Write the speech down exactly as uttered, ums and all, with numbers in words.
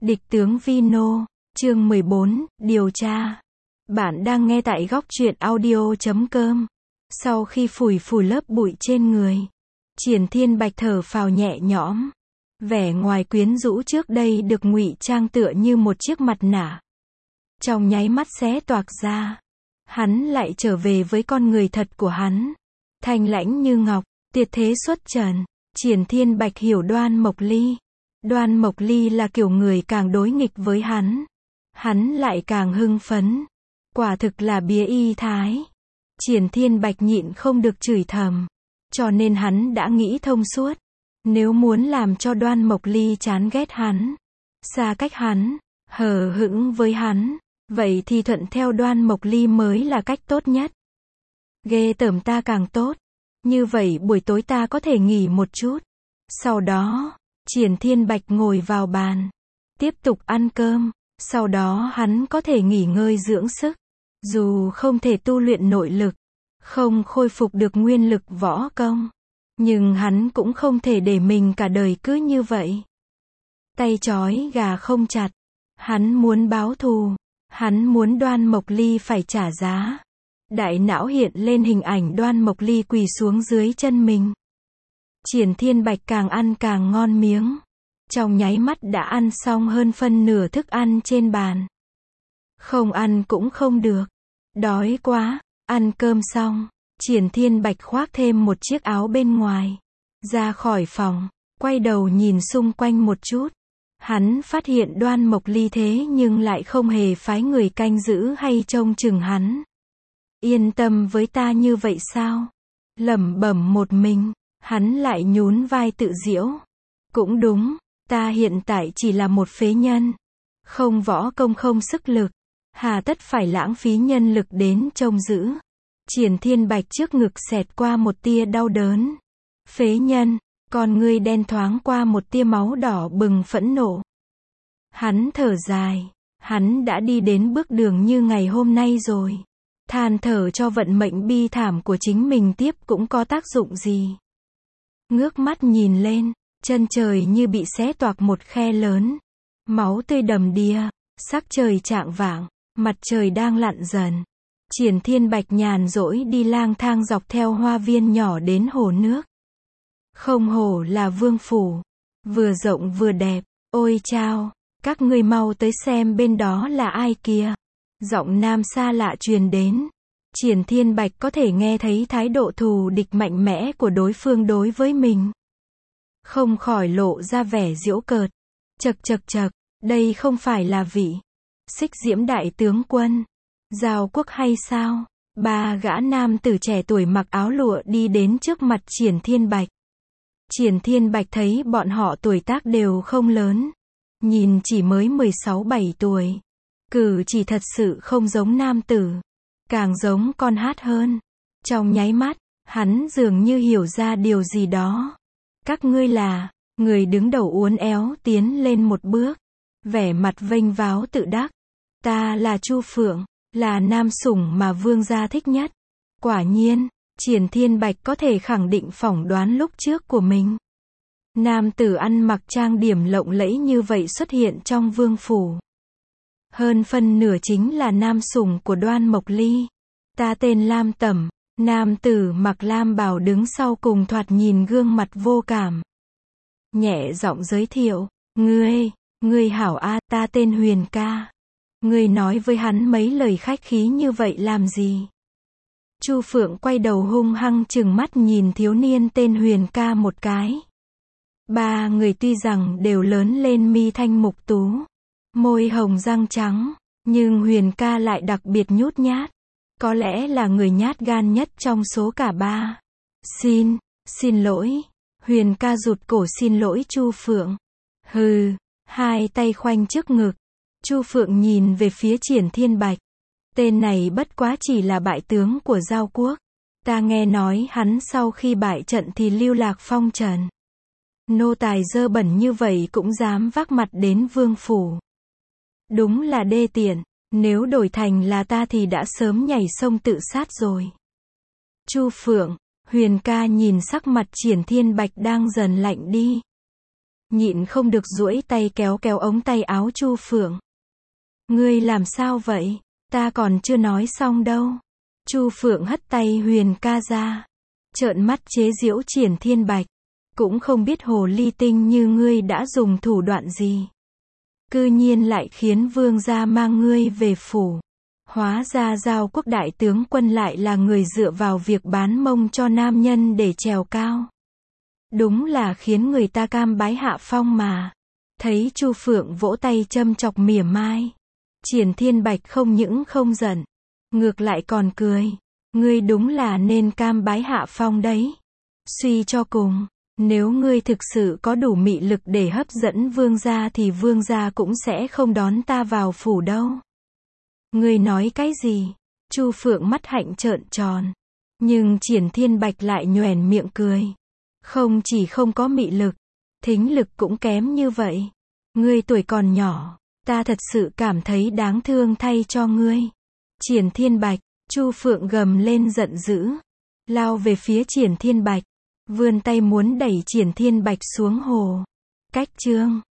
Địch tướng Vino, chương mười bốn, điều tra. Bạn đang nghe tại góc truyện audio chấm com. Sau khi phủi phủi lớp bụi trên người, Triển Thiên Bạch thở phào nhẹ nhõm. Vẻ ngoài quyến rũ trước đây được ngụy trang tựa như một chiếc mặt nạ. Trong nháy mắt xé toạc ra, hắn lại trở về với con người thật của hắn. Thanh lãnh như ngọc, tuyệt thế xuất trần. Triển Thiên Bạch hiểu Đoan Mộc Ly. Đoan Mộc Ly là kiểu người càng đối nghịch với hắn, hắn lại càng hưng phấn. Quả thực là bía y thái. Triển Thiên Bạch nhịn không được chửi thầm. Cho nên hắn đã nghĩ thông suốt. Nếu muốn làm cho Đoan Mộc Ly chán ghét hắn, xa cách hắn, hờ hững với hắn, vậy thì thuận theo Đoan Mộc Ly mới là cách tốt nhất. Ghê tởm ta càng tốt. Như vậy buổi tối ta có thể nghỉ một chút. Sau đó, Triển Thiên Bạch ngồi vào bàn, tiếp tục ăn cơm, sau đó hắn có thể nghỉ ngơi dưỡng sức. Dù không thể tu luyện nội lực, không khôi phục được nguyên lực võ công, nhưng hắn cũng không thể để mình cả đời cứ như vậy. Tay trói gà không chặt, hắn muốn báo thù, hắn muốn Đoan Mộc Ly phải trả giá. Đại não hiện lên hình ảnh Đoan Mộc Ly quỳ xuống dưới chân mình. Triển Thiên Bạch càng ăn càng ngon miếng. Trong nháy mắt đã ăn xong hơn phân nửa thức ăn trên bàn. Không ăn cũng không được. Đói quá. Ăn cơm xong, Triển Thiên Bạch khoác thêm một chiếc áo bên ngoài. Ra khỏi phòng, quay đầu nhìn xung quanh một chút. Hắn phát hiện Đoan Mộc Ly thế nhưng lại không hề phái người canh giữ hay trông chừng hắn. Yên tâm với ta như vậy sao? Lẩm bẩm một mình, hắn lại nhún vai tự giễu. Cũng đúng, ta hiện tại chỉ là một phế nhân. Không võ công không sức lực. Hà tất phải lãng phí nhân lực đến trông giữ. Triển Thiên Bạch trước ngực xẹt qua một tia đau đớn. Phế nhân, con ngươi đen thoáng qua một tia máu đỏ bừng phẫn nộ. Hắn thở dài, hắn đã đi đến bước đường như ngày hôm nay rồi. Than thở cho vận mệnh bi thảm của chính mình tiếp cũng có tác dụng gì. Ngước mắt nhìn lên, chân trời như bị xé toạc một khe lớn. Máu tươi đầm đìa, sắc trời chạng vạng, mặt trời đang lặn dần. Triển Thiên Bạch nhàn rỗi đi lang thang dọc theo hoa viên nhỏ đến hồ nước. Không hổ là vương phủ, vừa rộng vừa đẹp. Ôi chao, các ngươi mau tới xem bên đó là ai kìa. Giọng nam xa lạ truyền đến. Triển Thiên Bạch có thể nghe thấy thái độ thù địch mạnh mẽ của đối phương đối với mình. Không khỏi lộ ra vẻ giễu cợt. Chậc chậc chậc, đây không phải là vị Xích Diễm đại tướng quân Giao Quốc hay sao? Ba gã nam tử trẻ tuổi mặc áo lụa đi đến trước mặt Triển Thiên Bạch. Triển Thiên Bạch thấy bọn họ tuổi tác đều không lớn. Nhìn chỉ mới mười sáu bảy tuổi. Cử chỉ thật sự không giống nam tử, càng giống con hát hơn. Trong nháy mắt, hắn dường như hiểu ra điều gì đó. Các ngươi là, người đứng đầu uốn éo tiến lên một bước, vẻ mặt vênh váo tự đắc. Ta là Chu Phượng, là nam sủng mà vương gia thích nhất. Quả nhiên, Triển Thiên Bạch có thể khẳng định phỏng đoán lúc trước của mình. Nam tử ăn mặc trang điểm lộng lẫy như vậy xuất hiện trong vương phủ. Hơn phân nửa chính là nam sủng của Đoan Mộc Ly. Ta tên Lam Tẩm. Nam tử mặc lam bào đứng sau cùng thoạt nhìn gương mặt vô cảm. Nhẹ giọng giới thiệu. Ngươi, ngươi hảo a, ta tên Huyền ca. Ngươi nói với hắn mấy lời khách khí như vậy làm gì? Chu Phượng quay đầu hung hăng trừng mắt nhìn thiếu niên tên Huyền ca một cái. Ba người tuy rằng đều lớn lên mi thanh mục tú, môi hồng răng trắng, nhưng Huyền ca lại đặc biệt nhút nhát. Có lẽ là người nhát gan nhất trong số cả ba. Xin, xin lỗi. Huyền ca rụt cổ xin lỗi Chu Phượng. Hừ, hai tay khoanh trước ngực. Chu Phượng nhìn về phía Triển Thiên Bạch. Tên này bất quá chỉ là bại tướng của Giao Quốc. Ta nghe nói hắn sau khi bại trận thì lưu lạc phong trần. Nô tài dơ bẩn như vậy cũng dám vác mặt đến vương phủ. Đúng là đê tiện. Nếu đổi thành là ta thì đã sớm nhảy sông tự sát rồi. Chu Phượng, Huyền ca nhìn sắc mặt Triển Thiên Bạch đang dần lạnh đi. nhịn không được duỗi tay kéo kéo ống tay áo Chu Phượng. Ngươi làm sao vậy? Ta còn chưa nói xong đâu. Chu Phượng hất tay Huyền ca ra, trợn mắt chế giễu Triển Thiên Bạch. Cũng không biết hồ ly tinh như ngươi đã dùng thủ đoạn gì. Cư nhiên lại khiến vương gia mang ngươi về phủ. Hóa ra Giao Quốc đại tướng quân lại là người dựa vào việc bán mông cho nam nhân để trèo cao. Đúng là khiến người ta cam bái hạ phong mà. Thấy Chu Phượng vỗ tay châm chọc mỉa mai, Triển Thiên Bạch không những không giận, ngược lại còn cười. Ngươi đúng là nên cam bái hạ phong đấy. Suy cho cùng, nếu ngươi thực sự có đủ mị lực để hấp dẫn vương gia thì vương gia cũng sẽ không đón ta vào phủ đâu. Ngươi nói cái gì? Chu Phượng mắt hạnh trợn tròn. Nhưng Triển Thiên Bạch lại nhoẻn miệng cười. Không chỉ không có mị lực, thính lực cũng kém như vậy. Ngươi tuổi còn nhỏ, ta thật sự cảm thấy đáng thương thay cho ngươi. Triển Thiên Bạch, Chu Phượng gầm lên giận dữ, lao về phía Triển Thiên Bạch, vươn tay muốn đẩy Triển Thiên Bạch xuống hồ. Cách chương